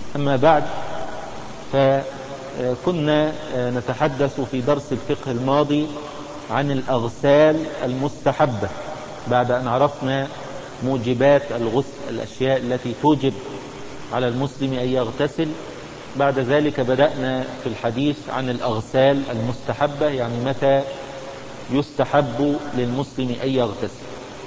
أما بعد، فكنا نتحدث في درس الفقه الماضي عن الأغسال المستحبة بعد أن عرفنا موجبات الغسل، الأشياء التي توجب على المسلم أن يغتسل. بعد ذلك بدأنا في الحديث عن الأغسال المستحبة، يعني متى يستحب للمسلم أن يغتسل.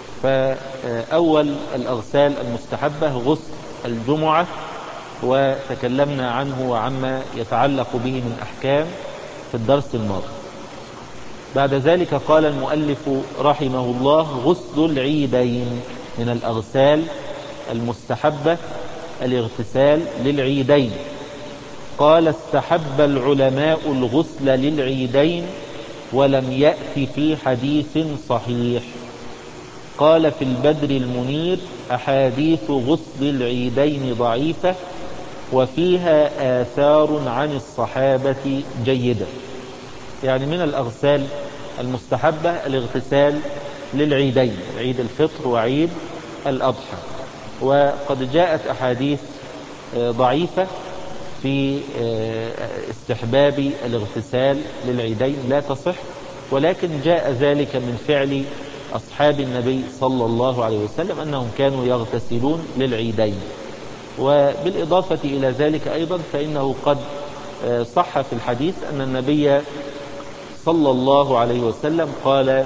فأول الأغسال المستحبة غسل الجمعة، وتكلمنا عنه وعما يتعلق به من أحكام في الدرس الماضي. بعد ذلك قال المؤلف رحمه الله: غسل العيدين. من الأغسال المستحبة الاغتسال للعيدين. قال: استحب العلماء الغسل للعيدين ولم يأت في حديث صحيح. قال في البدر المنير: أحاديث غسل العيدين ضعيفة وفيها آثار عن الصحابة جيدة. يعني من الأغسال المستحبة الاغتسال للعيدين، عيد الفطر وعيد الأضحى. وقد جاءت أحاديث ضعيفة في استحباب الاغتسال للعيدين لا تصح، ولكن جاء ذلك من فعل أصحاب النبي صلى الله عليه وسلم أنهم كانوا يغتسلون للعيدين. وبالإضافة إلى ذلك أيضا فإنه قد صح في الحديث أن النبي صلى الله عليه وسلم قال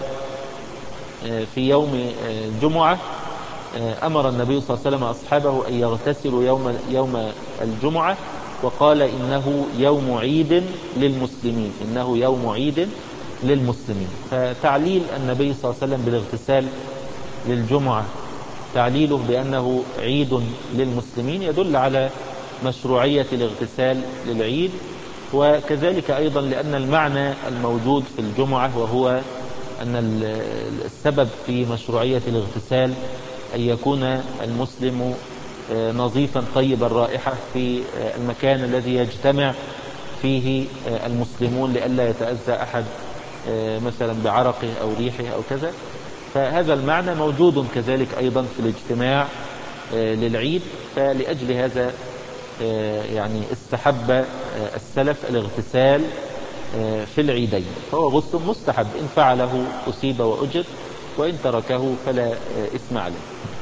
في يوم الجمعة، أمر النبي صلى الله عليه وسلم أصحابه أن يغتسلوا يوم الجمعة، وقال: إنه يوم عيد للمسلمين، إنه يوم عيد للمسلمين. فتعليل النبي صلى الله عليه وسلم بالاغتسال للجمعة، تعليله بأنه عيد للمسلمين، يدل على مشروعية الاغتسال للعيد. وكذلك أيضا لأن المعنى الموجود في الجمعة، وهو أن السبب في مشروعية الاغتسال أن يكون المسلم نظيفا طيب الرائحة في المكان الذي يجتمع فيه المسلمون، لئلا يتأذى أحد مثلا بعرقه أو ريحه أو كذا. فهذا المعنى موجود كذلك أيضا في الاجتماع للعيد. فلأجل هذا يعني استحب السلف الاغتسال في العيدين، فهو غسل مستحب، إن فعله أصيب وأجر، وإن تركه فلا إثم عليه.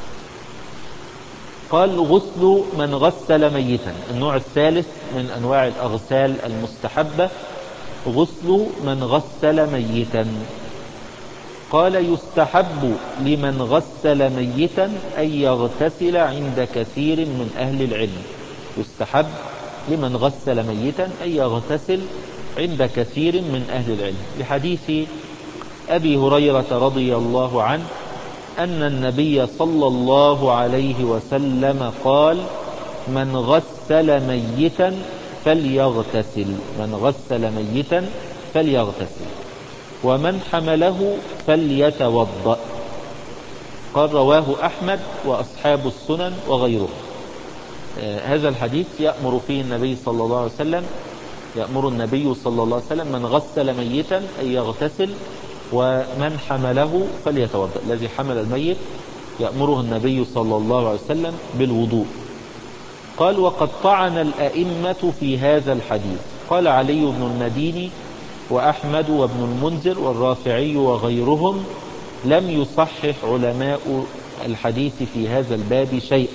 قال: غسل من غسل ميتا. النوع الثالث من أنواع الأغسال المستحبة غسل من غسل ميتا. قال: يستحب لمن غسل ميتا أن يغتسل عند كثير من أهل العلم. يستحب لمن غسل ميتا أن يغتسل عند كثير من أهل العلم، لحديث أبي هريرة رضي الله عنه أن النبي صلى الله عليه وسلم قال: من غسل ميتا فليغتسل، من غسل ميتا فليغتسل، ومن حمله فليتوضأ. قال: رواه أحمد وأصحاب السنن وغيرهم. هذا الحديث يأمر فيه النبي صلى الله عليه وسلم، يأمر النبي صلى الله عليه وسلم من غسل ميتا أن يغتسل، ومن حمله فليتوضأ. الذي حمل الميت يأمره النبي صلى الله عليه وسلم بالوضوء. قال: وقد طعن الأئمة في هذا الحديث. قال علي بن المديني وأحمد وابن المنذر والرافعي وغيرهم: لم يصحح علماء الحديث في هذا الباب شيء،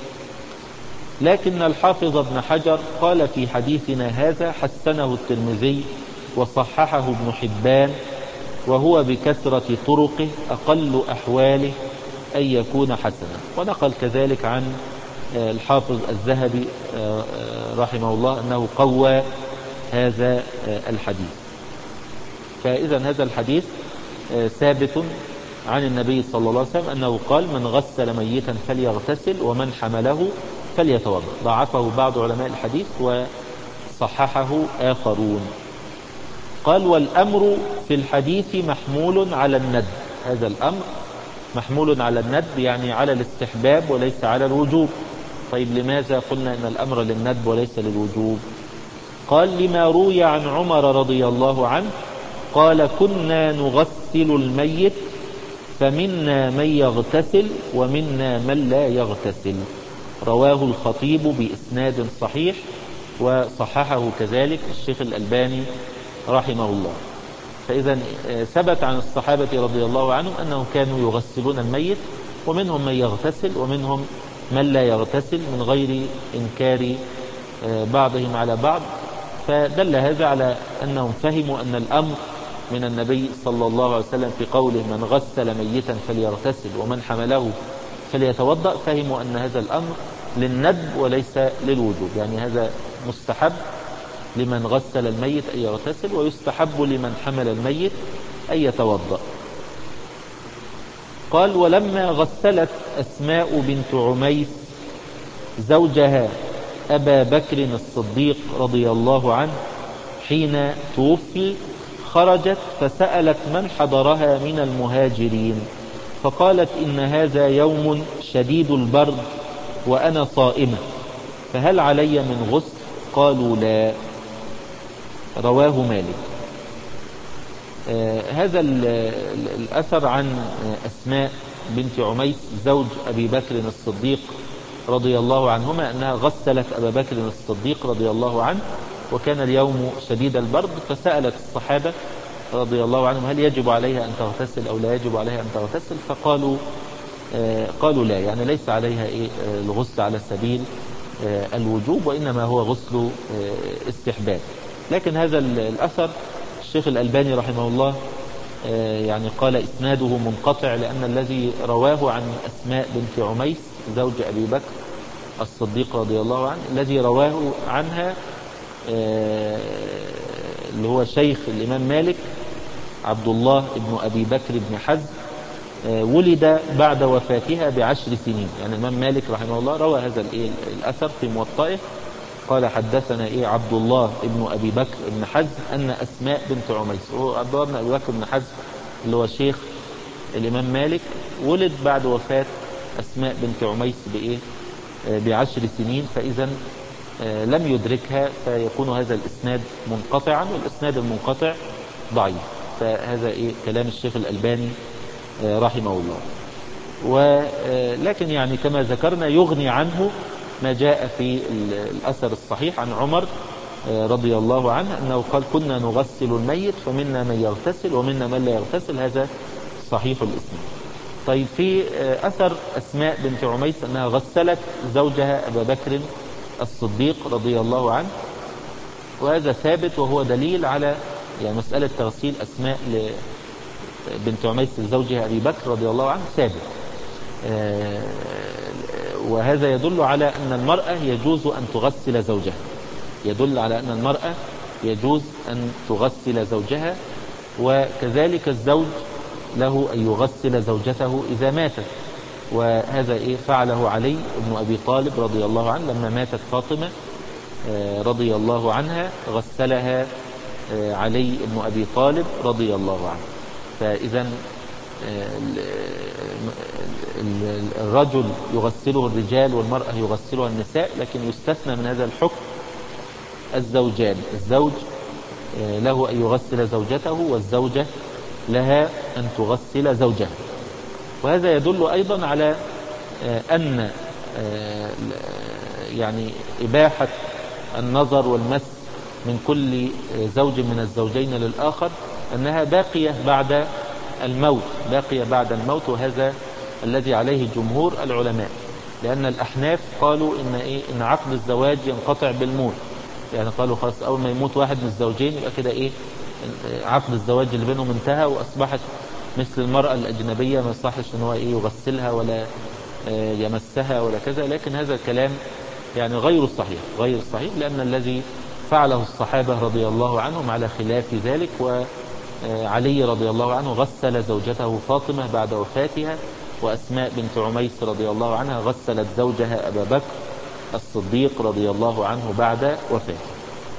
لكن الحافظ ابن حجر قال في حديثنا هذا: حسنه الترمذي وصححه ابن حبان، وهو بكثرة طرقه أقل أحواله أن يكون حسنا. ونقل كذلك عن الحافظ الذهبي رحمه الله أنه قوى هذا الحديث. فإذا هذا الحديث ثابت عن النبي صلى الله عليه وسلم أنه قال: من غسل ميتا فليغتسل، ومن حمله فليتوضأ. ضعفه بعض علماء الحديث وصححه آخرون. قال: والأمر في الحديث محمول على الندب. هذا الأمر محمول على الندب، يعني على الاستحباب وليس على الوجوب. طيب لماذا قلنا إن الأمر للندب وليس للوجوب؟ قال: لما روي عن عمر رضي الله عنه قال: كنا نغسل الميت فمنا من يغتسل ومنا من لا يغتسل. رواه الخطيب بإسناد صحيح، وصححه كذلك الشيخ الألباني رحمه الله. فإذا ثبت عن الصحابة رضي الله عنهم أنهم كانوا يغسلون الميت، ومنهم من يغتسل ومنهم من لا يغتسل من غير إنكار بعضهم على بعض. فدل هذا على أنهم فهموا أن الأمر من النبي صلى الله عليه وسلم في قوله من غسل ميتا فليغتسل ومن حمله فليتوضأ، فهموا أن هذا الأمر للندب وليس للوجوب، يعني هذا مستحب لمن غسل الميت أن يغتسل، ويستحب لمن حمل الميت أن يتوضأ. قال ولما غسلت أسماء بنت عميس زوجها أبا بكر الصديق رضي الله عنه حين توفي خرجت فسألت من حضرها من المهاجرين، فقالت إن هذا يوم شديد البرد وأنا صائمة، فهل علي من غسل؟ قالوا لا. رواه مالك. هذا الأثر عن أسماء بنت عميس زوج أبي بكر الصديق رضي الله عنهما أنها غسلت أبا بكر الصديق رضي الله عنه، وكان اليوم شديد البرد، فسألت الصحابة رضي الله عنهم هل يجب عليها أن تغتسل أو لا يجب عليها أن تغتسل؟ فقالوا قالوا لا، يعني ليس عليها الغسل على سبيل الوجوب، وإنما هو غسل استحباب. لكن هذا الأثر الشيخ الألباني رحمه الله يعني قال إسناده منقطع، لأن الذي رواه عن أسماء بنت عميس زوج أبي بكر الصديق رضي الله عنه، الذي رواه عنها اللي هو شيخ الإمام مالك عبد الله بن أبي بكر بن حزم، ولد بعد وفاتها ب10 سنين. يعني الإمام مالك رحمه الله روى هذا الأثر في موطئه، قال حدثنا عبد الله بن أبي بكر بن حزم أن أسماء بنت عميس، هو عبد الله بن أبي بكر بن حزم اللي هو شيخ الإمام مالك، ولد بعد وفاة أسماء بنت عميس ب10 سنين، فإذا لم يدركها، فيكون هذا الإسناد منقطعا، والإسناد المنقطع ضعيف. فهذا كلام الشيخ الألباني رحمه الله. ولكن يعني كما ذكرنا يغني عنه ما جاء في الأثر الصحيح عن عمر رضي الله عنه أنه قال كنا نغسل الميت فمنا من يغتسل ومنا من لا يغتسل، هذا صحيح الإسناد. طيب في أثر أسماء بنت عميس أنها غسلت زوجها أبا بكر الصديق رضي الله عنه، وهذا ثابت، وهو دليل على يعني مسألة تغسيل أسماء بنت عميس لزوجها أبي بكر رضي الله عنه ثابت، وهذا يدل على أن المرأة يجوز أن تغسل زوجها، يدل على أن المرأة يجوز أن تغسل زوجها، وكذلك الزوج له أن يغسل زوجته إذا ماتت، وهذا فعله علي بن أبي طالب رضي الله عنه لما ماتت فاطمة رضي الله عنها، غسلها علي بن أبي طالب رضي الله عنه. فإذا الرجل يغسله الرجال والمرأة يغسلها النساء، لكن يستثنى من هذا الحكم الزوجان، الزوج له أن يغسل زوجته والزوجة لها أن تغسل زوجها. وهذا يدل أيضا على أن يعني إباحة النظر والمس من كل زوج من الزوجين للآخر أنها باقية بعد الموت، باقية بعد الموت، وهذا الذي عليه جمهور العلماء، لأن الأحناف قالوا إن عقد الزواج ينقطع بالموت، يعني قالوا خلاص أول ما يموت واحد من الزوجين يبقى كده عقد الزواج اللي بينهم انتهى، وأصبحت مثل المرأة الأجنبية، ما يصحش إن هو يغسلها ولا يمسها ولا كذا. لكن هذا الكلام يعني غير صحيح، غير صحيح، لأن الذي فعله الصحابة رضي الله عنهم على خلاف ذلك. وعلي رضي الله عنه غسل زوجته فاطمة بعد وفاتها، وأسماء بنت عميس رضي الله عنها غسلت زوجها أبا بكر الصديق رضي الله عنه بعد وفاته.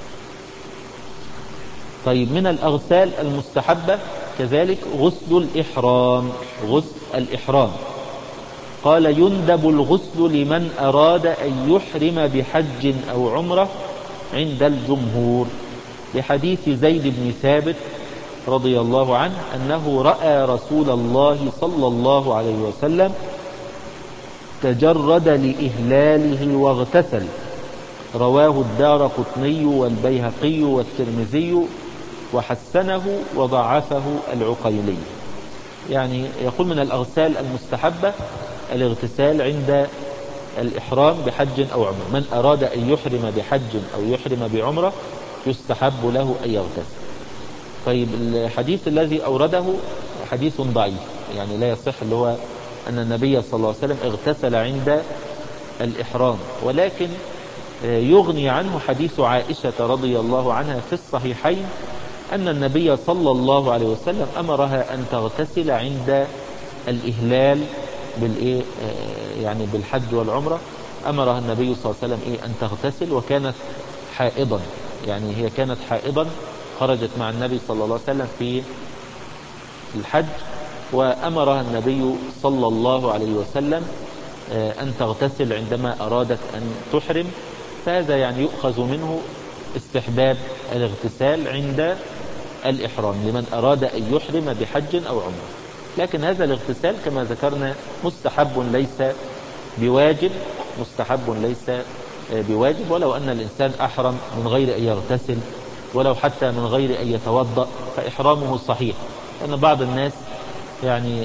طيب من الأغسال المستحبة كذلك غسل الإحرام، غسل الإحرام. قال يندب الغسل لمن أراد أن يحرم بحج أو عمرة عند الجمهور، لحديث زيد بن ثابت رضي الله عنه أنه رأى رسول الله صلى الله عليه وسلم تجرد لإهلاله واغتسل. رواه الدارقطني والبيهقي والترمذي وحسنه وضعفه العقيلي. يعني يقول من الأغسال المستحبة الاغتسال عند الإحرام بحج أو عمرة. من أراد أن يحرم بحج أو يحرم بعمرة يستحب له أن يغتسل. طيب الحديث الذي أورده حديث ضعيف، يعني لا يصح، اللي هو أن النبي صلى الله عليه وسلم اغتسل عند الإحرام، ولكن يغني عنه حديث عائشة رضي الله عنها في الصحيحين أن النبي صلى الله عليه وسلم أمرها أن تغتسل عند الإهلال بالإيه، يعني بالحج والعمرة. أمرها النبي صلى الله عليه وسلم أن تغتسل، وكانت حائضا، يعني هي كانت حائضا، خرجت مع النبي صلى الله عليه وسلم في الحج، وأمرها النبي صلى الله عليه وسلم أن تغتسل عندما أرادت أن تحرم. فهذا يعني يؤخذ منه استحباب الاغتسال عند الإحرام لمن أراد أن يحرم بحج أو عمرة. لكن هذا الاغتسال كما ذكرنا مستحب ليس بواجب، مستحب ليس بواجب، ولو أن الإنسان أحرم من غير أن يغتسل، ولو حتى من غير أن يتوضأ، فإحرامه صحيح. لأن بعض الناس يعني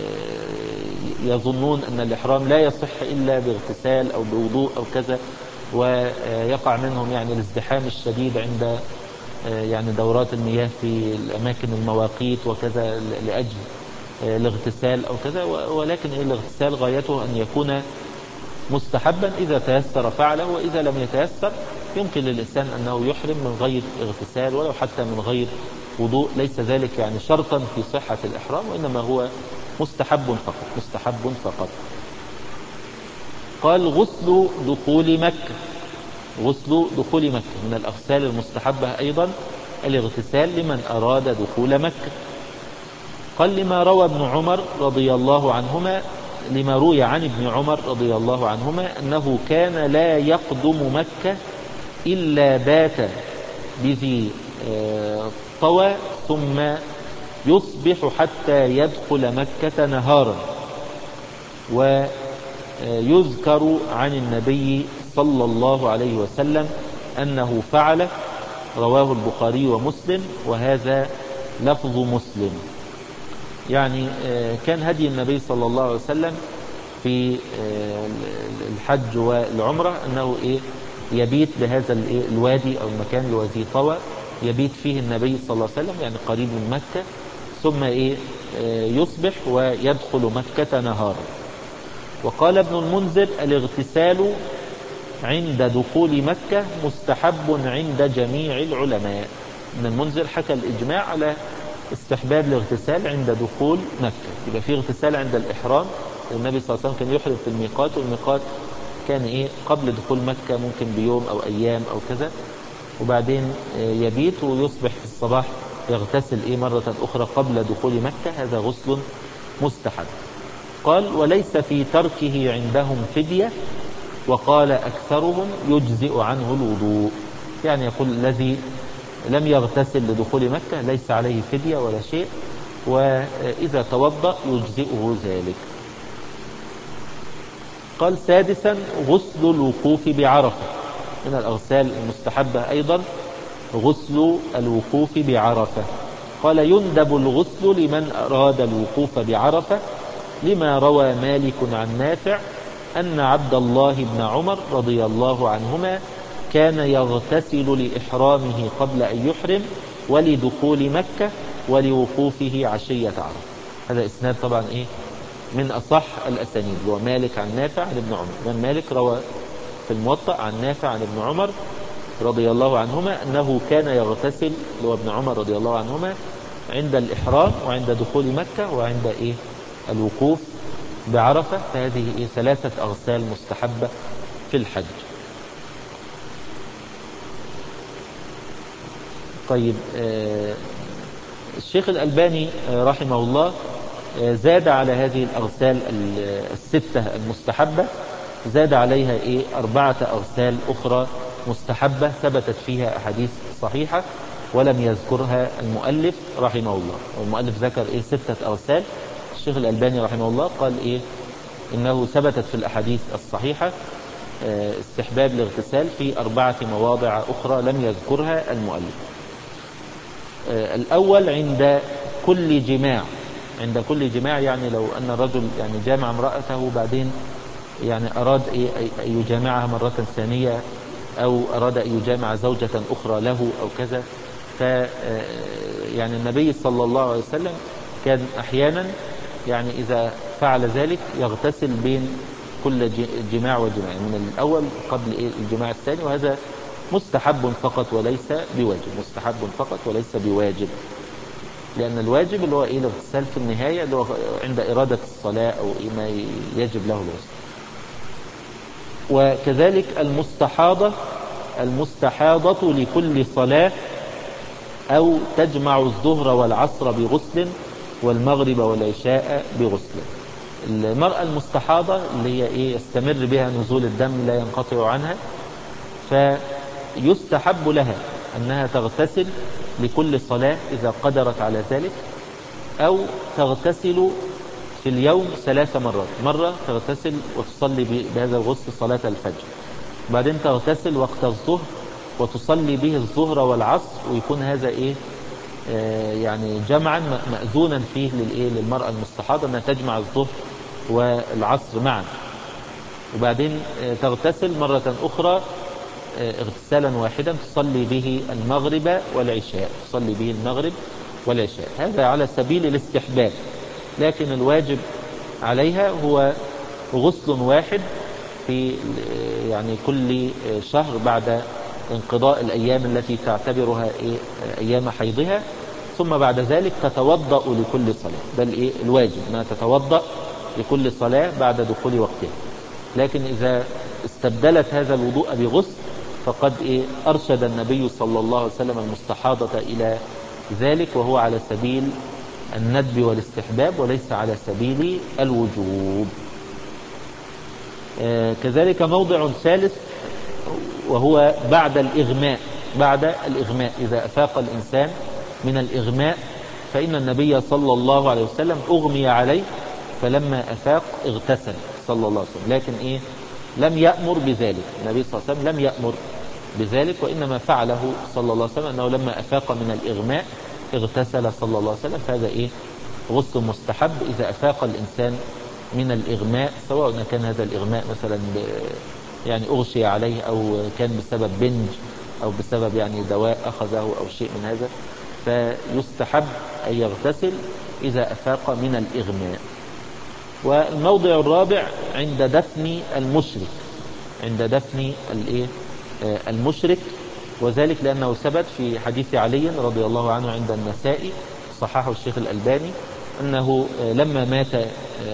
يظنون أن الإحرام لا يصح إلا باغتسال أو بوضوء أو كذا، ويقع منهم يعني الازدحام الشديد عند يعني دورات المياه في الأماكن المواقيت وكذا لأجل الاغتسال أو كذا. ولكن الاغتسال غايته أن يكون مستحبا، إذا تيسر فعله، وإذا لم يتيسر يمكن للإنسان أنه يحرم من غير اغتسال ولو حتى من غير وضوء. ليس ذلك يعني شرطا في صحة الإحرام، وإنما هو مستحب فقط، مستحب فقط. قال غسل دخول مكة. غسل دخول مكة من الأغسال المستحبة أيضا الاغتسال لمن أراد دخول مكة. قال لما روى ابن عمر رضي الله عنهما، لما روي عن ابن عمر رضي الله عنهما أنه كان لا يقدم مكة إلا بات بذي طوى ثم يصبح حتى يدخل مكة نهارا. ويذكر عن النبي صلى الله عليه وسلم أنه فعله، رواه البخاري ومسلم، وهذا لفظ مسلم. يعني كان هدي النبي صلى الله عليه وسلم في الحج والعمرة أنه يبيت بهذا الوادي أو المكان الوادي طوى، يبيت فيه النبي صلى الله عليه وسلم يعني قريب من مكة، ثم يصبح ويدخل مكة نهارا. وقال ابن المنذر الاغتسال عند دخول مكة مستحب عند جميع العلماء. ابن المنذر حكى الإجماع على استحباب الاغتسال عند دخول مكة. يبقى فيه اغتسال عند الإحرام، النبي صلى الله عليه وسلم كان يحرم في الميقات، والميقات كان قبل دخول مكة ممكن بيوم أو أيام أو كذا، وبعدين يبيت ويصبح في الصباح يغتسل مرة أخرى قبل دخول مكة. هذا غسل مستحب. قال وليس في تركه عندهم فدية، وقال أكثرهم يجزئ عنه الوضوء. يعني يقول الذي لم يغتسل لدخول مكة ليس عليه فدية ولا شيء، وإذا توضأ يجزئه ذلك. قال سادسا غسل الوقوف بعرفة. من الأغسال المستحبة أيضا غسل الوقوف بعرفة. قال يندب الغسل لمن أراد الوقوف بعرفة، لما روى مالك عن نافع أن عبد الله بن عمر رضي الله عنهما كان يغتسل لإحرامه قبل أن يحرم ولدخول مكة ولوقوفه عشية عرفة. هذا إسناد طبعا من أصح الأسانيد، هو مالك عن نافع عن ابن عمر. من مالك روى في الموطأ عن نافع عن ابن عمر رضي الله عنهما أنه كان يغتسل، هو ابن عمر رضي الله عنهما، عند الإحرام وعند دخول مكة وعند الوقوف بعرفة. فهذه ثلاثة أغسال مستحبة في الحج. طيب الشيخ الألباني رحمه الله زاد على هذه الأغسال الستة المستحبة، زاد عليها 4 أغسال أخرى مستحبة ثبتت فيها أحاديث صحيحة ولم يذكرها المؤلف رحمه الله. والمؤلف ذكر 6 أغسال، الشيخ الألباني رحمه الله قال إنه ثبتت في الأحاديث الصحيحة استحباب الاغتسال في 4 مواضع أخرى لم يذكرها المؤلف. الأول عند كل جماع. عند كل جماع يعني لو أن الرجل يعني جامع امرأته بعدين يعني أراد أن يجامعها مرة ثانية، أو أراد أن يجامع زوجة أخرى له أو كذا، يعني النبي صلى الله عليه وسلم كان أحيانا يعني إذا فعل ذلك يغتسل بين كل جماع وجماع، من الأول قبل الجماع الثاني، وهذا مستحب فقط وليس بواجب، مستحب فقط وليس بواجب، لأن الواجب اللي هو الاغتسال في النهاية اللي هو عند إرادة الصلاة أو ما يجب له الغسل. وكذلك المستحاضة لكل صلاة أو تجمع الظهر والعصر بغسل والمغرب والعشاء بغسل. المرأة المستحاضة اللي هي يستمر بها نزول الدم لا ينقطع عنها، فيستحب لها أنها تغتسل لكل صلاة إذا قدرت على ذلك، أو تغتسل في اليوم 3 مرات، مرة تغتسل وتصلي بهذا الغسل صلاة الفجر، بعدين تغتسل وقت الظهر وتصلي به الظهر والعصر، ويكون هذا يعني جمعا مأذونا فيه للمرأة المستحاضة أنها تجمع الظهر والعصر معا. وبعدين تغتسل مرة أخرى اغتسالا واحدا تصلي به المغرب والعشاء، تصلي به المغرب والعشاء. هذا على سبيل الاستحباب، لكن الواجب عليها هو غسل واحد في يعني كل شهر بعد انقضاء الأيام التي تعتبرها أيام حيضها، ثم بعد ذلك تتوضأ لكل صلاة. ده الواجب أنها تتوضأ لكل صلاة بعد دخول وقتها. لكن إذا استبدلت هذا الوضوء بغسل فقد أرشد النبي صلى الله عليه وسلم المستحاضة إلى ذلك، وهو على سبيل الندب والاستحباب وليس على سبيل الوجوب. كذلك موضع ثالث وهو بعد الإغماء. بعد الإغماء إذا أفاق الإنسان من الإغماء، فإن النبي صلى الله عليه وسلم أغمي عليه فلما أفاق اغتسل صلى الله عليه وسلم، لكن لم يأمر بذلك. النبي صلى الله عليه وسلم لم يأمر بذلك، وإنما فعله صلى الله عليه وسلم أنه لما أفاق من الإغماء اغتسل صلى الله عليه وسلم. فهذا غسل مستحب إذا أفاق الإنسان من الإغماء، سواء كان هذا الإغماء مثلا يعني أغشي عليه، أو كان بسبب بنج، أو بسبب يعني دواء أخذه أو شيء من هذا، فيستحب أن يغتسل إذا أفاق من الإغماء. والموضع الرابع عند دفن المشرك، عند دفن المشرك، وذلك لأنه ثبت في حديث علي رضي الله عنه عند النسائي صححه الشيخ الألباني أنه لما مات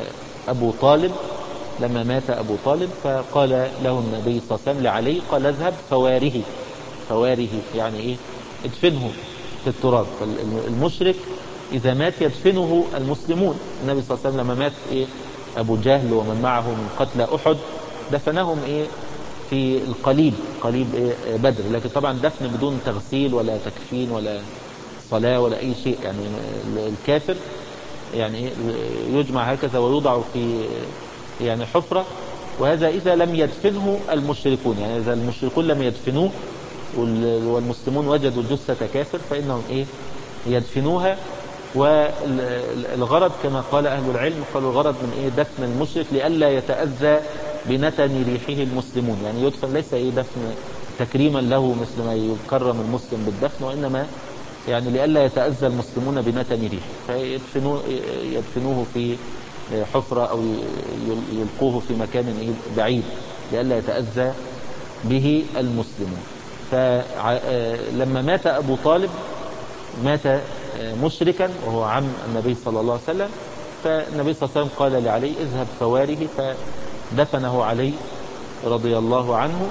أبو طالب فقال له النبي صلى الله عليه وسلم لعلي، قال اذهب فواره يعني ادفنه في التراب. فالمشرك إذا مات يدفنه المسلمون. النبي صلى الله عليه وسلم لما مات أبو جهل ومن معه من قتلى أحد دفنهم في القليب، قليب بدر، لكن طبعا دفن بدون تغسيل ولا تكفين ولا صلاة ولا أي شيء. يعني الكافر يعني يجمع هكذا ويوضع في يعني حفرة، وهذا إذا لم يدفنه المشركون. يعني إذا المشركون لم يدفنوه والمسلمون وجدوا جثة كافر فإنهم يدفنوها. والغرض كما قال أهل العلم، قالوا الغرض من دفن المشرك لئلا يتأذى بنتن ريحه المسلمون، يعني يدفن ليس دفن تكريما له مثل ما يكرم المسلم بالدفن، وإنما يعني لئلا يتأذى المسلمون بنتن ريحه، فيدفنوه في حفرة أو يلقوه في مكان بعيد لئلا يتأذى به المسلمون. فلما مات أبو طالب مات مشركا وهو عم النبي صلى الله عليه وسلم، فالنبي صلى الله عليه وسلم قال لعلي اذهب فواره، فدفنه علي رضي الله عنه،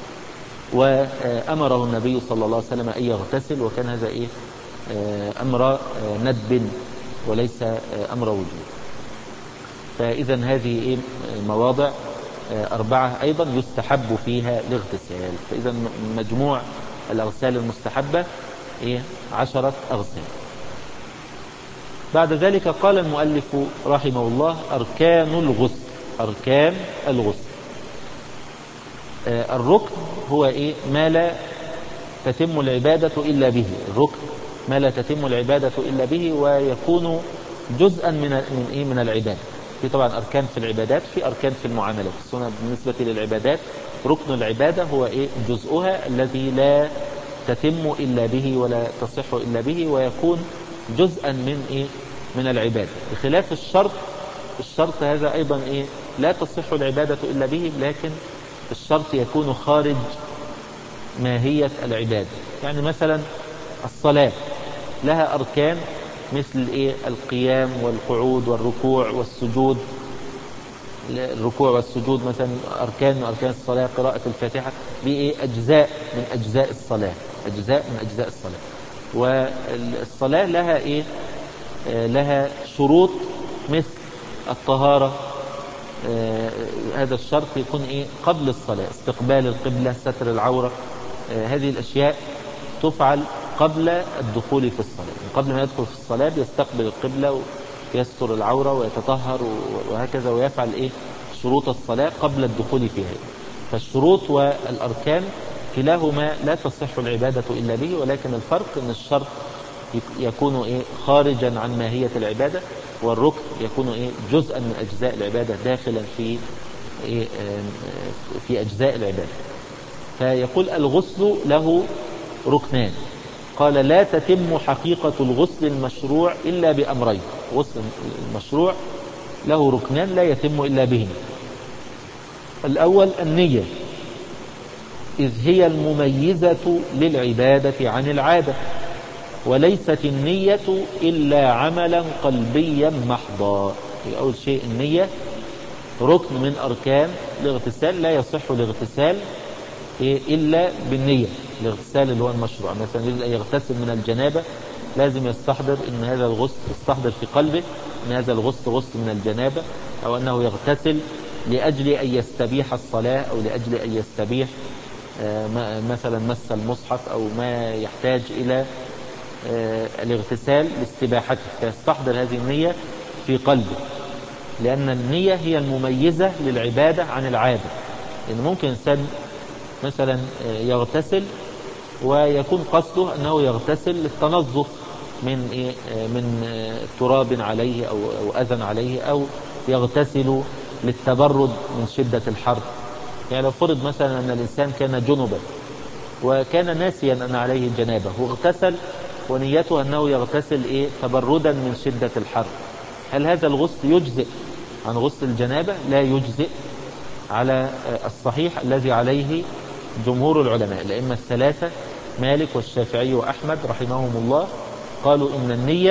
وأمره النبي صلى الله عليه وسلم أن يغتسل، وكان هذا أمر ندب وليس أمر وجوب. فإذا هذه مواضع 4 أيضا يستحب فيها الاغتسال. فإذا مجموع الأغسال المستحبة 10 أغسال. بعد ذلك قال المؤلف رحمه الله: أركان الغسل. أركان الغسل. الركن هو إيه؟ ما لا تتم العبادة إلا به. الركن ما لا تتم العبادة إلا به، ويكون جزءا من العبادة. في طبعا أركان في العبادات، في أركان في المعاملات. السنة بالنسبة للعبادات ركن العبادة هو إيه؟ جزءها الذي لا تتم إلا به ولا تصح إلا به، ويكون جزءا من إيه؟ من العبادة، بخلاف الشرط. الشرط هذا أيضا إيه؟ لا تصح العبادة إلا به، لكن الشرط يكون خارج ماهية العبادة. يعني مثلا الصلاة لها أركان مثل إيه؟ القيام والقعود والركوع والسجود. الركوع والسجود مثلا أركان من أركان الصلاة. قراءة الفاتحة دي إيه؟ أجزاء من أجزاء الصلاة، أجزاء من أجزاء الصلاة. والصلاة لها إيه؟ لها شروط مثل الطهارة. هذا الشرط يكون إيه؟ قبل الصلاة، استقبال القبلة، ستر العورة. هذه الأشياء تفعل قبل الدخول في الصلاة. قبل ما يدخل في الصلاة بيستقبل القبلة ويستر العورة ويتطهر وهكذا، ويفعل إيه؟ شروط الصلاة قبل الدخول فيها. فالشروط والأركان كلاهما لا تصح العبادة إلا به، ولكن الفرق أن الشرط يكون إيه؟ خارجا عن ماهية العبادة، والركن يكون إيه؟ جزءا من أجزاء العبادة، داخلا في إيه؟ في أجزاء العبادة. فيقول الغسل له ركنان. قال لا تتم حقيقة الغسل المشروع إلا بأمرين. غسل المشروع له ركنان لا يتم إلا بهما. الأول النية، إذ هي المميزة للعبادة عن العادة، وليست النية إلا عملا قلبيا محضا. أول شيء النية ركن من أركان الاغتسال، لا يصح الاغتسال إلا بالنية. الاغتسال اللي هو المشروع، مثلا يريد أن يغتسل من الجنابة لازم يستحضر ان هذا الغسل، يستحضر في قلبه ان هذا الغسل غسل من الجنابة، او انه يغتسل لأجل ان يستبيح الصلاة، او لأجل ان يستبيح مثلا مس المصحف، او ما يحتاج الى الاغتسال لاستباحته، فيستحضر هذه النية في قلبه، لأن النية هي المميزة للعبادة عن العادة. لأن ممكن إنسان مثلا يغتسل ويكون قصده أنه يغتسل للتنظف من من تراب عليه أو أذى عليه، أو يغتسل للتبرد من شدة الحر. يعني لو فرض مثلا أن الإنسان كان جنبا وكان ناسيا أن عليه جنابه واغتسل ونيته أنه يغتسل تبردا من شدة الحر، هل هذا الغسل يجزئ عن غسل الجنابة؟ لا يجزئ على الصحيح الذي عليه جمهور العلماء. الأئمة الثلاثة مالك والشافعي وأحمد رحمهم الله قالوا إن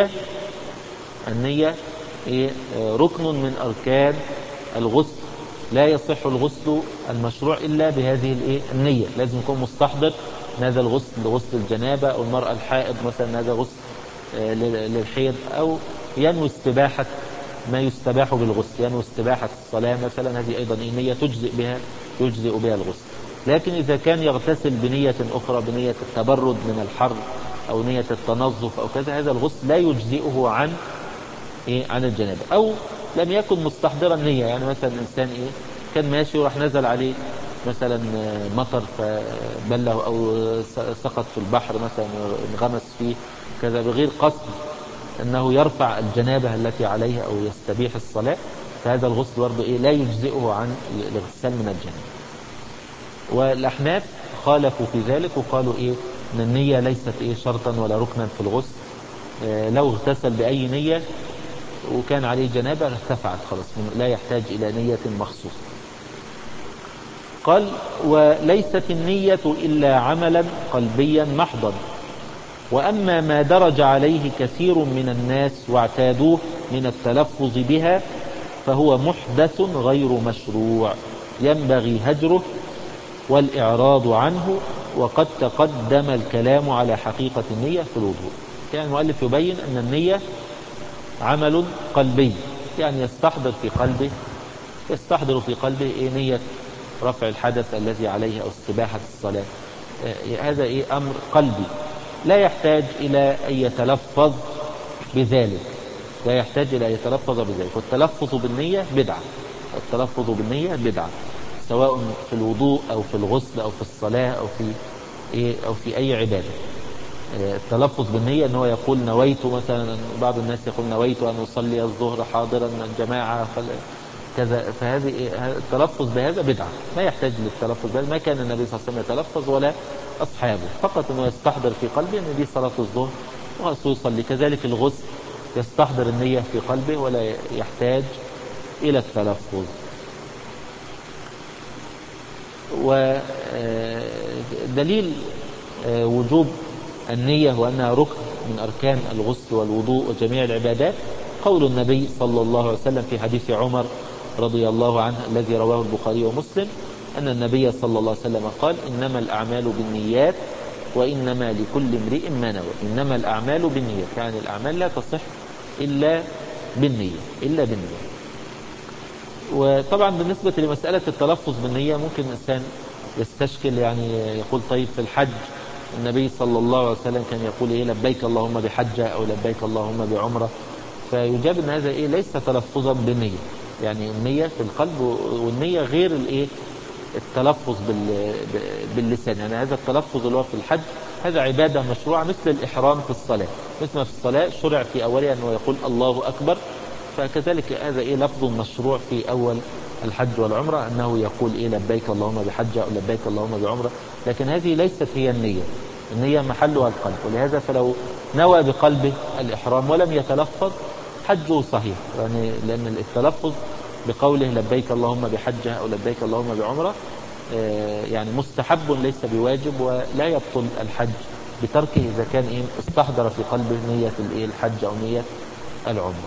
النية ركن من أركان الغسل، لا يصح الغسل المشروع إلا بهذه النية. لازم يكون مستحضر ان هذا الغسل لغسل الجنابة، أو المرأة الحائض مثلا هذا غسل للحيض، أو ينوي استباحة ما يستباح بالغسل، ينوي استباحة الصلاة مثلا، هذه أيضا نية يجزئ بها الغسل. لكن إذا كان يغتسل بنية أخرى، بنية التبرد من الحر أو نية التنظف أو كذا، هذا الغسل لا يجزئه عن الجنابة. أو لم يكن مستحضرا النية، يعني مثلا إنسان كان ماشي وراح نزل عليه مثلا مطر فبله، أو سقط في البحر مثلا انغمس فيه كذا بغير قصد أنه يرفع الجنابة التي عليه أو يستبيح الصلاة، فهذا الغسل برضه لا يجزئه عن الاغتسال من الجنابة. والأحناف خالفوا في ذلك وقالوا ان النية ليست شرطا ولا ركنا في الغسل. لو اغتسل بأي نية وكان عليه جنابة ارتفعت خلاص، لا يحتاج إلى نية مخصوصة. قال وليست النية إلا عملا قلبيا محضا، وأما ما درج عليه كثير من الناس واعتادوه من التلفظ بها فهو محدث غير مشروع، ينبغي هجره والإعراض عنه، وقد تقدم الكلام على حقيقة النية في الوضوء. كان المؤلف يبين أن النية عمل قلبي، يعني يستحضر في قلبه نية رفع الحدث الذي عليه أو استباحة الصلاة. هذا أمر قلبي لا يحتاج إلى أن يتلفظ بذلك، والتلفظ بالنية بدعة. التلفظ بالنية بدعة، سواء في الوضوء أو في الغسل أو في الصلاة أو في أي عبادة. التلفظ بالنية أنه يقول نويت، مثلا بعض الناس يقول نويت أن أصلي الظهر حاضرا الجماعة كذا، فهذه التلفظ بهذا بدعة، ما يحتاج للتلفظ بهذا. ما كان النبي صلى الله عليه وسلم يتلفظ ولا أصحابه، فقط أنه يستحضر في قلبه أن دي صلاة الظهر ويصلي. كذلك الغسل يستحضر النية في قلبه ولا يحتاج إلى التلفظ. ودليل وجوب النية وأنها ركن من أركان الغسل والوضوء وجميع العبادات قول النبي صلى الله عليه وسلم في حديث عمر رضي الله عنه الذي رواه البخاري ومسلم أن النبي صلى الله عليه وسلم قال إنما الأعمال بالنيات وإنما لكل امرئ ما نوى. إنما الأعمال بالنيات، يعني الأعمال لا تصح إلا بالنية. وطبعا بالنسبة لمسألة التلفظ بالنية ممكن الإنسان يستشكل، يعني يقول طيب في الحج النبي صلى الله عليه وسلم كان يقول لبيك اللهم بحجة أو لبيك اللهم بعمرة، فيجاب ان هذا ليس تلفظا بالنية، يعني النية في القلب والنية غير التلفظ باللسان. يعني هذا التلفظ اللي هو في الحج هذا عبادة مشروعة مثل الإحرام في الصلاة، مثل ما في الصلاة شرع في أولها أنه يقول الله أكبر، فكذلك هذا لفظ مشروع في أول الحج والعمرة أنه يقول لبيك اللهم بحجة أو لبيك اللهم بعمرة، لكن هذه ليست هي النية. النية محلها القلب، ولهذا فلو نوى بقلبه الإحرام ولم يتلفظ حجه صحيح، يعني لأن التلفظ بقوله لبيك اللهم بحجة أو لبيك اللهم بعمرة يعني مستحب ليس بواجب، ولا يبطل الحج بتركه إذا كان استحضر في قلبه نية الحج أو نية العمرة.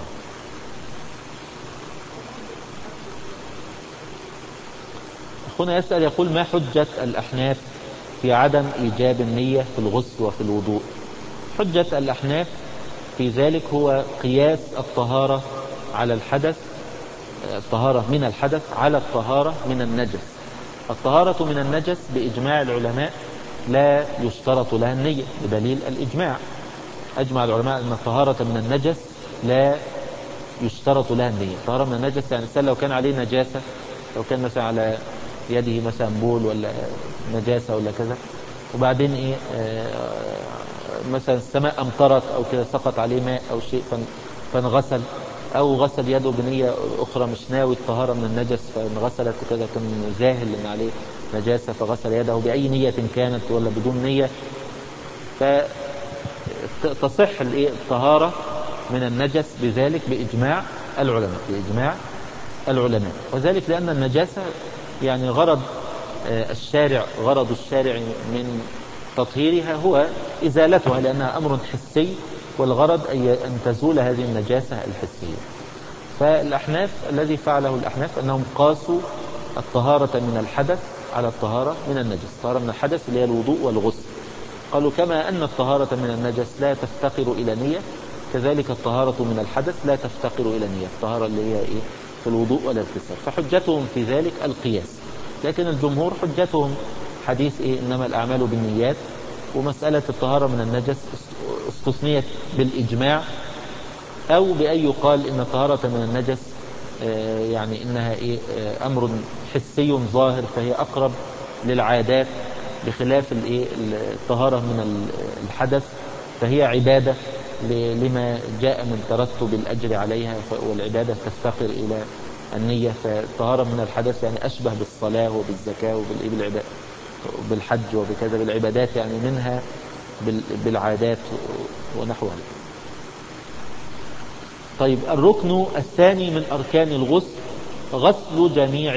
أخونا يسأل يقول ما حجة الأحناف في عدم إيجاب النية في الغسل وفي الوضوء؟ حجة الأحناف في ذلك هو قياس الطهارة على الحدث، الطهارة من الحدث على الطهارة من النجس. الطهارة من النجس بإجماع العلماء لا يشترط لها النية بدليل الإجماع. أجمع العلماء أن الطهارة من النجس لا يشترط لها النية. الطهارة من النجس يعني الإنسان لو كان عليه نجاسة، لو كان مثلا على يده مثلا بول ولا نجاسة ولا كذا، وبعدين مثلا السماء أمطرت أو كده سقط عليه ماء أو شيء فانغسل، أو غسل يده بنية أخرى مش ناوي الطهارة من النجس فانغسلت وكذا، كان جاهل أن عليه نجاسة فغسل يده بأي نية كانت ولا بدون نية، فتصح الطهارة من النجس بذلك بإجماع العلماء. وذلك لأن النجاسة يعني غرض الشارع من تطهيرها هو إزالتها، لأنها أمر حسي، والغرض أن تزول هذه النجاسة الحسية. فالأحناف الذي فعله الأحناف أنهم قاسوا الطهارة من الحدث على الطهارة من النجس. الطهارة من الحدث اللي هي الوضوء والغسل، قالوا كما أن الطهارة من النجس لا تفتقر إلى نية، كذلك الطهارة من الحدث لا تفتقر إلى نية، الطهارة اللي هي في الوضوء والاغتسال. فحجتهم في ذلك القياس، لكن الجمهور حجتهم حديث إنما الأعمال بالنيات، ومسألة الطهارة من النجس استثنيت بالإجماع، أو بأن يقال إن الطهارة من النجس يعني إنها أمر حسي ظاهر، فهي أقرب للعادات، بخلاف الطهارة من الحدث فهي عبادة لما جاء من ترتب الأجر عليها، والعبادة تفتقر إلى النية. فالطهارة من الحدث يعني أشبه بالصلاة وبالزكاة وبالحج وبكذا بالعبادات، يعني منها بالعادات ونحوها. طيب الركن الثاني من أركان الغسل غسل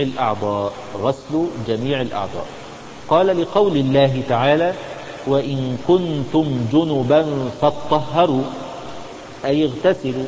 جميع الأعضاء. قال لقول الله تعالى وإن كنتم جنبا فاطهروا أي اغتسلوا،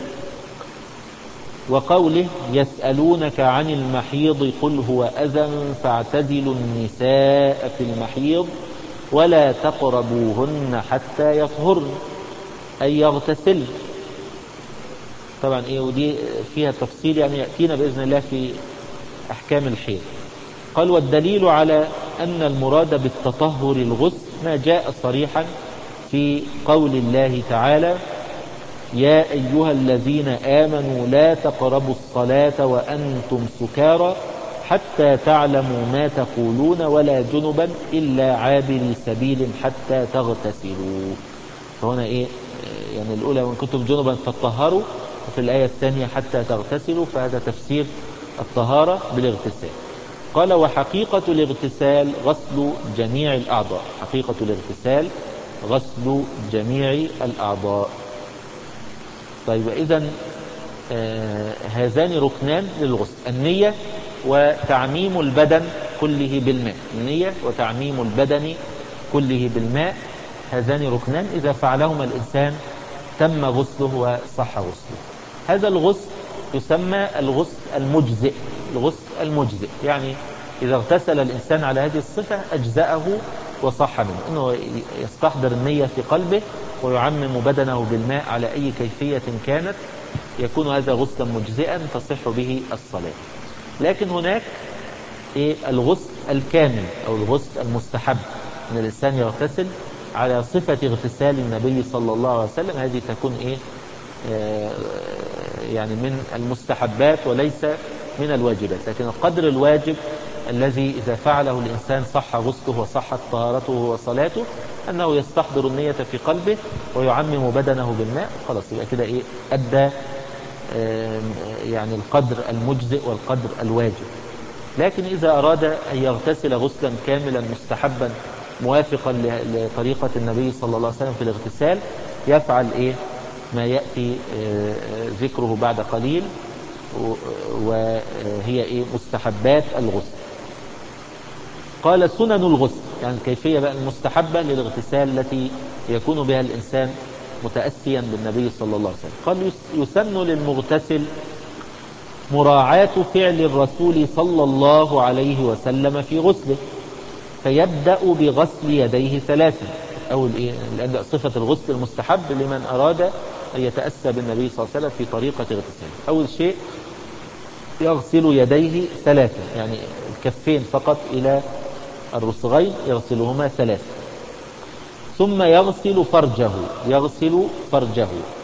وقوله يسألونك عن المحيض قل هو أذى فاعتزلوا النساء في المحيض ولا تقربوهن حتى يطهرن أي يغتسلن. طبعا ودي فيها تفصيل يعني يأتينا بإذن الله في أحكام الحيض. قال والدليل على أن المراد بالتطهر الغسل ما جاء صريحا في قول الله تعالى يا أيها الذين آمنوا لا تقربوا الصلاة وأنتم سكارى حتى تعلموا ما تقولون ولا جنبا إلا عابري سبيل حتى تغتسلوا. فهنا إيه يعني الأولى وإن كنتم جنبا فاتطهروا، وفي الآية الثانية حتى تغتسلوا، فهذا تفسير الطهارة بالاغتسال. قال وحقيقة الاغتسال غسل جميع الأعضاء. حقيقة الاغتسال غسل جميع الأعضاء. طيب إذن هذان ركنان للغسل: النية وتعميم البدن كله بالماء. النية وتعميم البدن كله بالماء، هذان ركنان إذا فعلهما الإنسان تم غسله وصح غسله. هذا الغسل يسمى الغسل المجزئ. الغسل المجزئ يعني إذا اغتسل الإنسان على هذه الصفة أجزأه وصح منه، أنه يستحضر النية في قلبه ويعمم بدنه بالماء على أي كيفية كانت، يكون هذا غسلا مجزئا تصح به الصلاة. لكن هناك الغسل الكامل أو الغسل المستحب، أن الإنسان يغتسل على صفة اغتسال النبي صلى الله عليه وسلم. هذه تكون يعني من المستحبات وليس من الواجبات. لكن القدر الواجب الذي إذا فعله الإنسان صح غسله وصحت طهارته وصلاته، أنه يستحضر النية في قلبه ويعمم بدنه بالماء، خلاص يبقى كده أدى يعني القدر المجزئ والقدر الواجب. لكن إذا أراد أن يغتسل غسلا كاملا مستحبا موافقا لطريقة النبي صلى الله عليه وسلم في الاغتسال، يفعل ما يأتي ذكره بعد قليل، وهي مستحبات الغسل. قال سنن الغسل، يعني الكيفية بقى المستحبة للاغتسال التي يكون بها الإنسان متأسيا بالنبي صلى الله عليه وسلم. قال يسن للمغتسل مراعاة فعل الرسول صلى الله عليه وسلم في غسله، فيبدأ بغسل يديه ثلاثا. أول لأن صفة الغسل المستحب لمن أراد أن يتأسى بالنبي صلى الله عليه وسلم في طريقة اغتساله. أول شيء يغسل يديه ثلاثا، يعني الكفين فقط إلى الرسغين يغسلهما ثلاثا. ثم يغسل فرجه،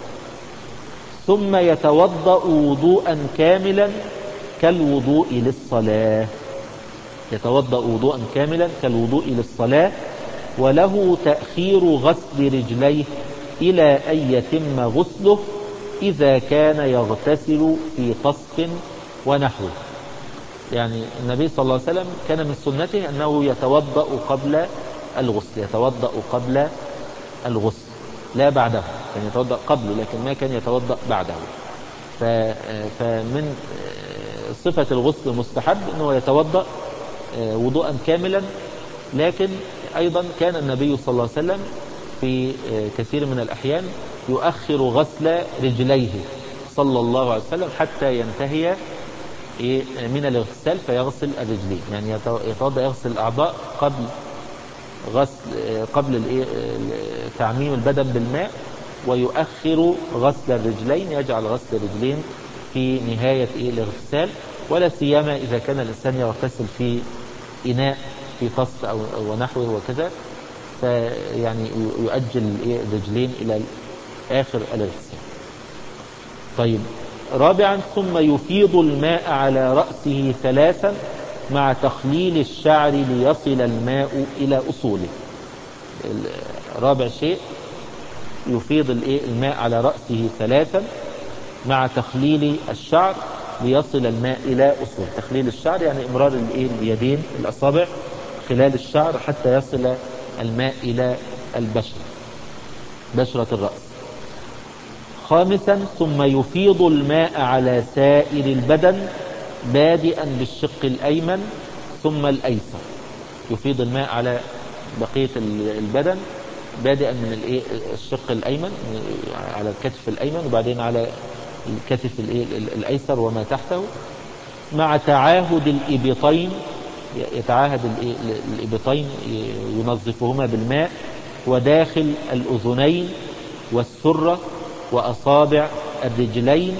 ثم يتوضأ وضوءا كاملا كالوضوء للصلاة. يتوضأ وضوءا كاملا كالوضوء للصلاة، وله تأخير غسل رجليه إلى أن يتم غسله إذا كان يغتسل في طست ونحوه. يعني النبي صلى الله عليه وسلم كان من سنته أنه يتوضأ قبل الغسل، يتوضأ قبل الغسل لا بعده. كان يتوضأ قبله لكن ما كان يتوضأ بعده. فمن صفة الغسل المستحب أنه يتوضأ وضوءا كاملا. لكن أيضا كان النبي صلى الله عليه وسلم في كثير من الأحيان يؤخر غسل رجليه صلى الله عليه وسلم حتى ينتهي من الاغتسال فيغسل الرجلين. يعني يتوضأ يغسل الأعضاء قبل تعميم البدن بالماء، ويؤخر غسل الرجلين، يجعل غسل الرجلين في نهاية الاغتسال، ولا سيما إذا كان الإنسان يغتسل في إناء في طست أو ونحوه وكذا، فيعني يؤجل الرجلين إلى آخر الاغتسال. طيب رابعا ثم يفيض الماء على رأسه ثلاثا مع تخليل الشعر ليصل الماء إلى أصوله. رابع شيء يفيض الماء على رأسه ثلاثا مع تخليل الشعر ليصل الماء إلى أصول. تخليل الشعر يعني إمرار اليدين الأصابع خلال الشعر حتى يصل الماء إلى بشرة الرأس. خامسا ثم يفيض الماء على سائر البدن بادئا بالشق الأيمن ثم الأيسر. يفيض الماء على بقية البدن بادئا من الشق الأيمن على الكتف الأيمن، وبعدين على الكتف الأيسر وما تحته، مع تعاهد الإبطين. يتعاهد الإبطين ينظفهما بالماء، وداخل الأذنين والسرة وأصابع الرجلين،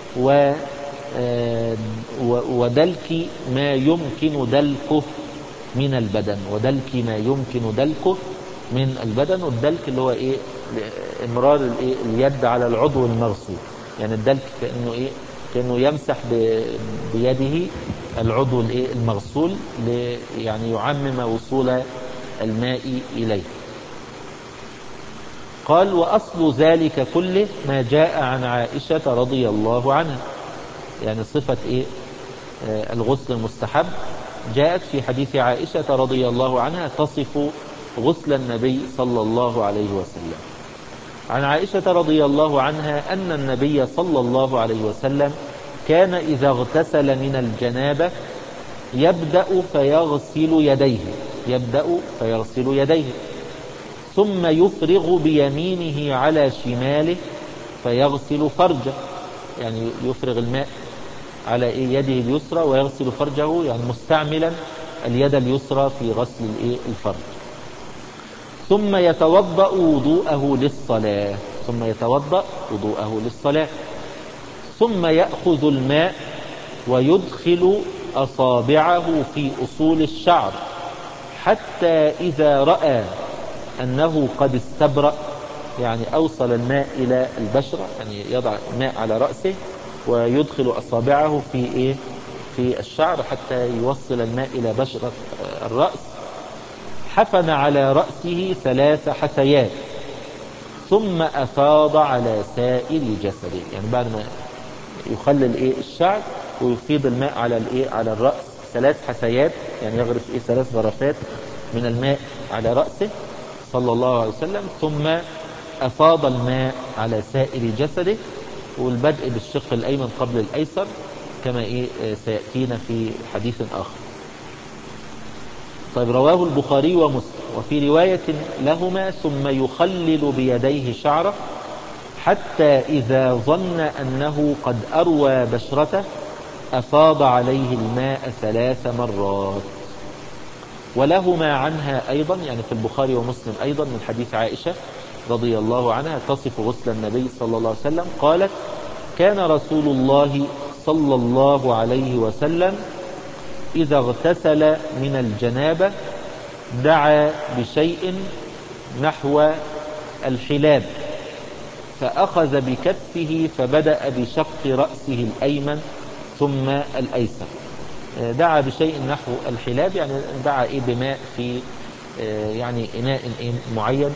ودلك ما يمكن دلكه من البدن. ودلك ما يمكن دلكه من البدن. والدلك اللي هو ايه امرار الايه اليد على العضو المغسول، يعني الدلك كأنه ايه كأنه يمسح بيده العضو الايه المغسول يعني يعمم وصول الماء إليه. قال وأصل ذلك كله ما جاء عن عائشة رضي الله عنها، يعني صفة ايه الغسل المستحب جاءت في حديث عائشة رضي الله عنها تصف غسل النبي صلى الله عليه وسلم. عن عائشة رضي الله عنها أن النبي صلى الله عليه وسلم كان إذا اغتسل من الجنابة يبدأ فيغسل يديه ثم يفرغ بيمينه على شماله فيغسل فرجه، يعني يفرغ الماء على يده اليسرى ويغسل فرجه، يعني مستعملا اليد اليسرى في غسل الفرج. ثم يتوضأ وضوءه للصلاة ثم يأخذ الماء ويدخل أصابعه في أصول الشعر حتى إذا رأى أنه قد استبرأ، يعني أوصل الماء إلى البشرة، يعني يضع الماء على رأسه ويدخل أصابعه في الشعر حتى يوصل الماء إلى بشرة الرأس. حفن على رأسه 3 حثيات ثم أفاض على سائر جسده، يعني بعد ما يخلل الشعر ويفيض الماء على الرأس 3 حثيات، يعني يغرف 3 غرفات من الماء على رأسه صلى الله عليه وسلم، ثم أفاض الماء على سائر جسده، والبدء بالشق الأيمن قبل الأيسر كما سيأتينا في حديث آخر. طيب، رواه البخاري ومسلم. وفي رواية لهما ثم يخلل بيديه شعره حتى إذا ظن أنه قد أروى بشرته أفاض عليه الماء 3 مرات. ولهما عنها أيضا، يعني في البخاري ومسلم أيضا، من حديث عائشة رضي الله عنها تصف غسل النبي صلى الله عليه وسلم قالت كان رسول الله صلى الله عليه وسلم إذا اغتسل من الجنابة دعا بشيء نحو الحلاب فأخذ بكفه فبدأ بشق رأسه الأيمن ثم الأيسر. دعا بشيء نحو الحلاب، يعني دعا بماء في يعني إناء معين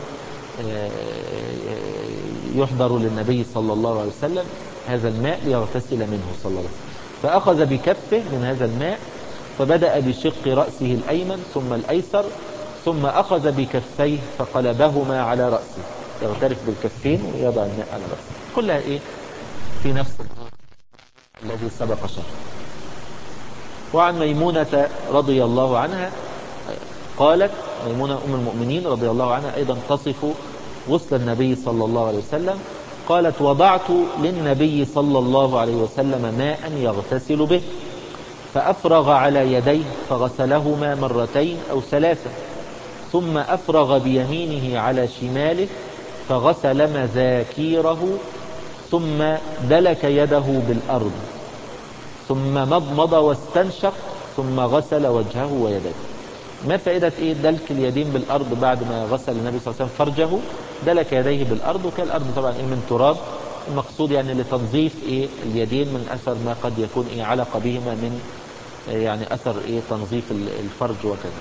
يحضر للنبي صلى الله عليه وسلم هذا الماء ليغتسل منه صلى الله عليه وسلم، فأخذ بكفه من هذا الماء فبدأ بشق رأسه الأيمن ثم الأيسر ثم أخذ بكفيه فقلبهما على رأسه، يغترف بالكفين ويضع الماء على رأسه. كلها في نفس الذي سبق شرحه. وعن ميمونة رضي الله عنها قالت، ميمونة أم المؤمنين رضي الله عنها أيضا تصف غسل النبي صلى الله عليه وسلم قالت وضعت للنبي صلى الله عليه وسلم ماء يغتسل به فأفرغ على يديه فغسلهما 2 أو 3 ثم أفرغ بيمينه على شماله فغسل مذاكيره ثم دلك يده بالأرض ثم مضمض واستنشق ثم غسل وجهه ويديه. ما فائدة دلك اليدين بالأرض بعد ما غسل النبي صلى الله عليه وسلم فرجه؟ دلك يديه بالأرض، وكان الأرض طبعا من تراب، المقصود يعني لتنظيف اليدين من أثر ما قد يكون علق بهما من يعني أثر تنظيف الفرج وكذا.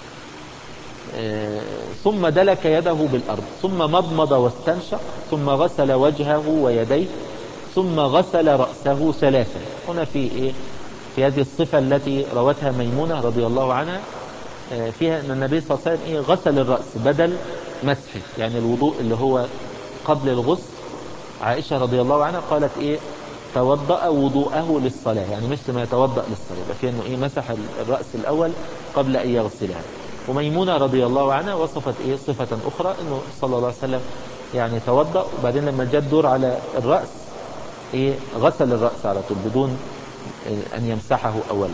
ثم دلك يده بالأرض ثم مضمض واستنشق ثم غسل وجهه ويديه ثم غسل رأسه 3. هنا في هذه الصفة التي روتها ميمونة رضي الله عنها فيها أن النبي صلى الله عليه وسلم غسل الرأس بدل مسحه، يعني الوضوء اللي هو قبل الغسل عائشة رضي الله عنها قالت توضأ وضوءه للصلاة، يعني مثل ما يتوضأ للصلاة، يبقى فيه أنه مسح الرأس الأول قبل أن يغسلها. وميمونة رضي الله عنها وصفت صفة أخرى أنه صلى الله عليه وسلم يعني توضأ وبعدين لما جاء الدور على الرأس غسل الرأس على طول بدون أن يمسحه أولا.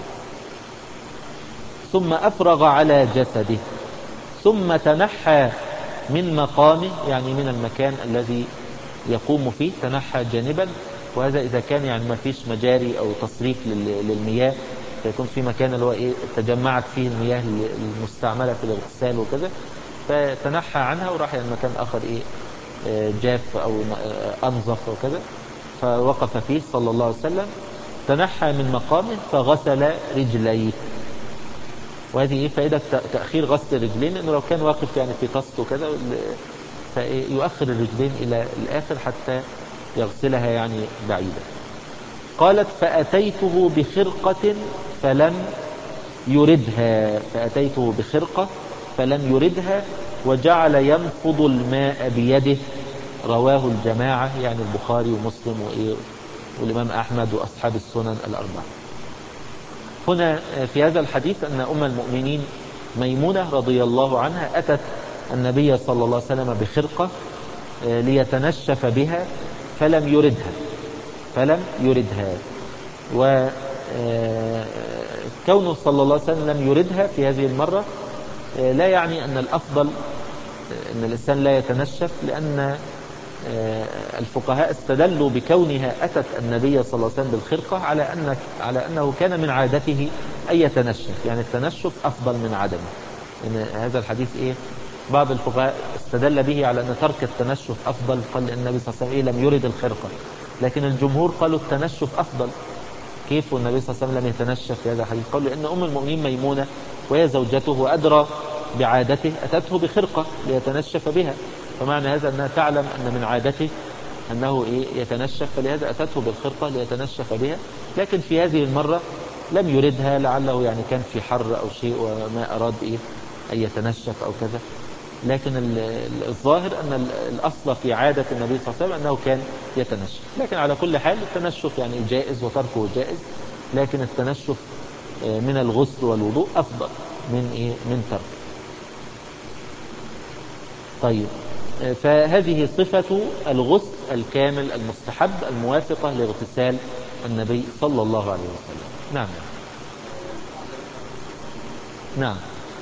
ثم أفرغ على جسده ثم تنحى من مقامه، يعني من المكان الذي يقوم فيه، تنحى جانبا، وهذا إذا كان يعني ما فيش مجاري أو تصريف للمياه، فيكون في مكان اللي هو تجمعت فيه المياه المستعملة في الاغتسال وكذا، فتنحى عنها وراح إلى مكان آخر جاف أو أنظف وكذا، فوقف فيه صلى الله عليه وسلم، تنحى من مقامه فغسل رجليه. وهذه فائدة تأخير غسل الرجلين، لأنه لو كان واقف يعني في طست وكذا فيؤخر الرجلين إلى الآخر حتى يغسلها يعني بعيدا. قالت فأتيته بخرقة فلم يردها، فأتيته بخرقة فلم يردها وجعل ينفض الماء بيده. رواه الجماعة يعني البخاري ومسلم والإمام أحمد وأصحاب السنن الأربعة. هنا في هذا الحديث أن أم المؤمنين ميمونة رضي الله عنها أتت النبي صلى الله عليه وسلم بخرقة ليتنشف بها فلم يردها. وكونه صلى الله عليه وسلم لم يردها في هذه المرة لا يعني أن الأفضل أن الإنسان لا يتنشف، لأن الفقهاء استدلوا بكونها أتت النبي صلى الله عليه وسلم بالخرقة على أنه كان من عادته أن يتنشف، يعني التنشف أفضل من عدمه. إن هذا الحديث بعض الفقهاء استدل به على أن ترك التنشف أفضل، قال النبي صلى الله عليه وسلم لم يرد الخرقة، لكن الجمهور قالوا التنشف أفضل. كيف والنبي صلى الله عليه وسلم لم يتنشف في هذا الحديث؟ قالوا لأن أم المؤمنين ميمونة وهي زوجته وأدرى بعادته أتته بخرقة ليتنشف بها، فمعنى هذا أنها تعلم أن من عادته أنه يتنشف، فلهذا أتته بالخرقة ليتنشف بها. لكن في هذه المرة لم يردها، لعله يعني كان في حر أو شيء وما أراد أن يتنشف أو كذا. لكن الظاهر أن الأصل في عادة النبي صلى الله عليه وسلم أنه كان يتنشف. لكن على كل حال التنشف يعني جائز وتركه جائز، لكن التنشف من الغسل والوضوء أفضل من ترك. طيب، فهذه صفة الغسل الكامل المستحب الموافقة لاغتسال النبي صلى الله عليه وسلم. نعم نعم.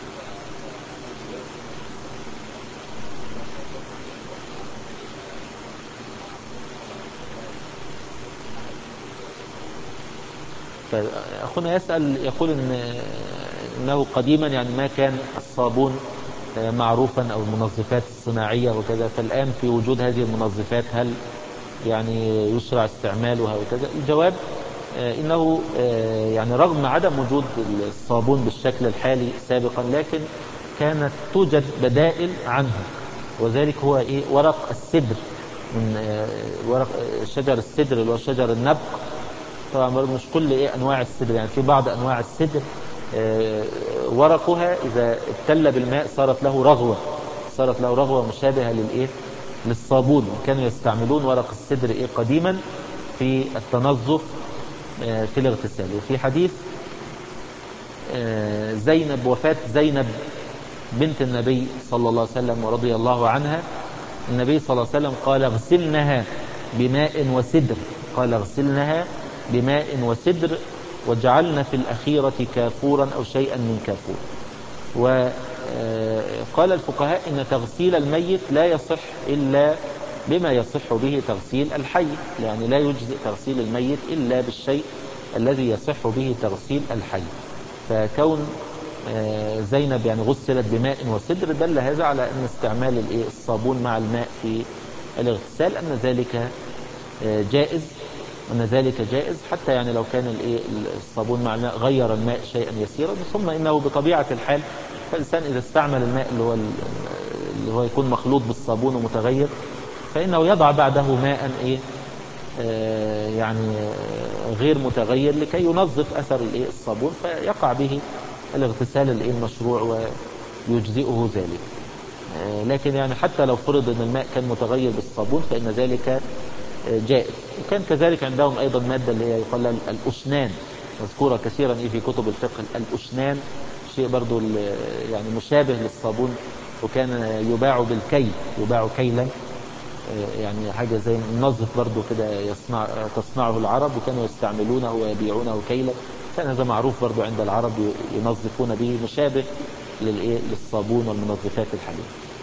فأخونا يسأل يقول إنه قديما يعني ما كان الصابون معروفا أو المنظفات الصناعية وكذا، فالآن في وجود هذه المنظفات هل يعني يشرع استعمالها وكذا؟ الجواب إنه يعني رغم عدم وجود الصابون بالشكل الحالي سابقا، لكن كانت توجد بدائل عنه، وذلك هو ورق السدر، من ورق شجر السدر اللي هو شجر النبق. طبعا مش كل أنواع السدر، يعني في بعض أنواع السدر ورقها إذا ابتل بالماء صارت له رغوة مشابهة للصابون، وكانوا يستعملون ورق السدر قديما في التنظف في الاغتسال. وفي حديث زينب، وفاة زينب بنت النبي صلى الله عليه وسلم ورضي الله عنها، النبي صلى الله عليه وسلم قال اغسلنها بماء وسدر وجعلنا في الأخيرة كافورا أو شيئا من كافور. وقال الفقهاء إن تغسيل الميت لا يصح إلا بما يصح به تغسيل الحي، يعني لا يجزئ تغسيل الميت إلا بالشيء الذي يصح به تغسيل الحي. فكون زينب يعني غسلت بماء وسدر دل هذا على أن استعمال الصابون مع الماء في الاغتسال أن ذلك جائز، حتى يعني لو كان الصابون مع الماء غير الماء شيئا يسيرا. ثم إنه بطبيعة الحال فالإنسان إذا استعمل الماء اللي هو يكون مخلوط بالصابون ومتغير، فإنه يضع بعده ماء يعني غير متغير لكي ينظف أثر الصابون، فيقع به الاغتسال المشروع ويجزئه ذلك. لكن يعني حتى لو فرض أن الماء كان متغير بالصابون فإن ذلك جائز. وكان كذلك عندهم أيضا مادة اللي هي يقال الأشنان، مذكورة كثيرا في كتب الفقه. الأشنان شيء برضو يعني مشابه للصابون، وكان يباع كيلا، يعني حاجة زي منظف برضو كده تصنعه العرب، وكانوا يستعملونه ويبيعونه كيلا. كان هذا معروف برضو عند العرب ينظفون به، مشابه للصابون والمنظفات الحالية.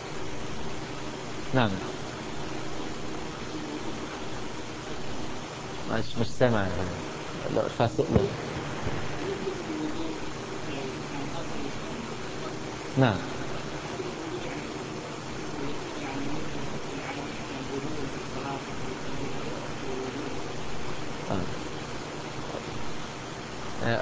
نعم. مش سامع. لا فاسق. نعم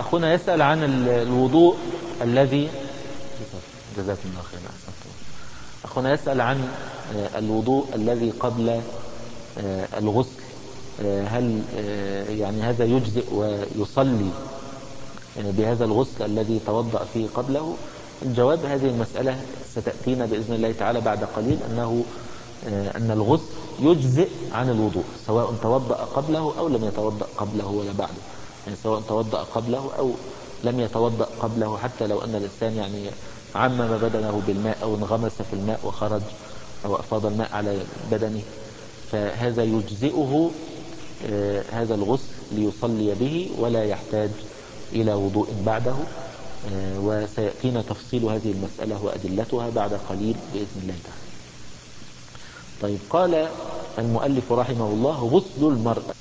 أخونا يسأل عن الوضوء الذي جزاكم الله خيرا. أخونا يسأل عن الوضوء الذي قبل الغسل، هل يعني هذا يجزئ ويصلي بهذا الغسل الذي توضأ فيه قبله؟ الجواب هذه المسألة ستأتينا بإذن الله تعالى بعد قليل، أن الغسل يجزئ عن الوضوء سواء توضأ قبله أو لم يتوضأ قبله ولا بعده، يعني سواء توضأ قبله أو لم يتوضأ قبله، حتى لو أن الإنسان يعني عمم بدنه بالماء أو انغمس في الماء وخرج أو أفاض الماء على بدنه، فهذا يجزئه هذا الغسل ليصلي به ولا يحتاج إلى وضوء بعده. وسيأتينا تفصيل هذه المسألة وأدلتها بعد قليل بإذن الله تعالى. طيب، قال المؤلف رحمه الله: غسل المرأة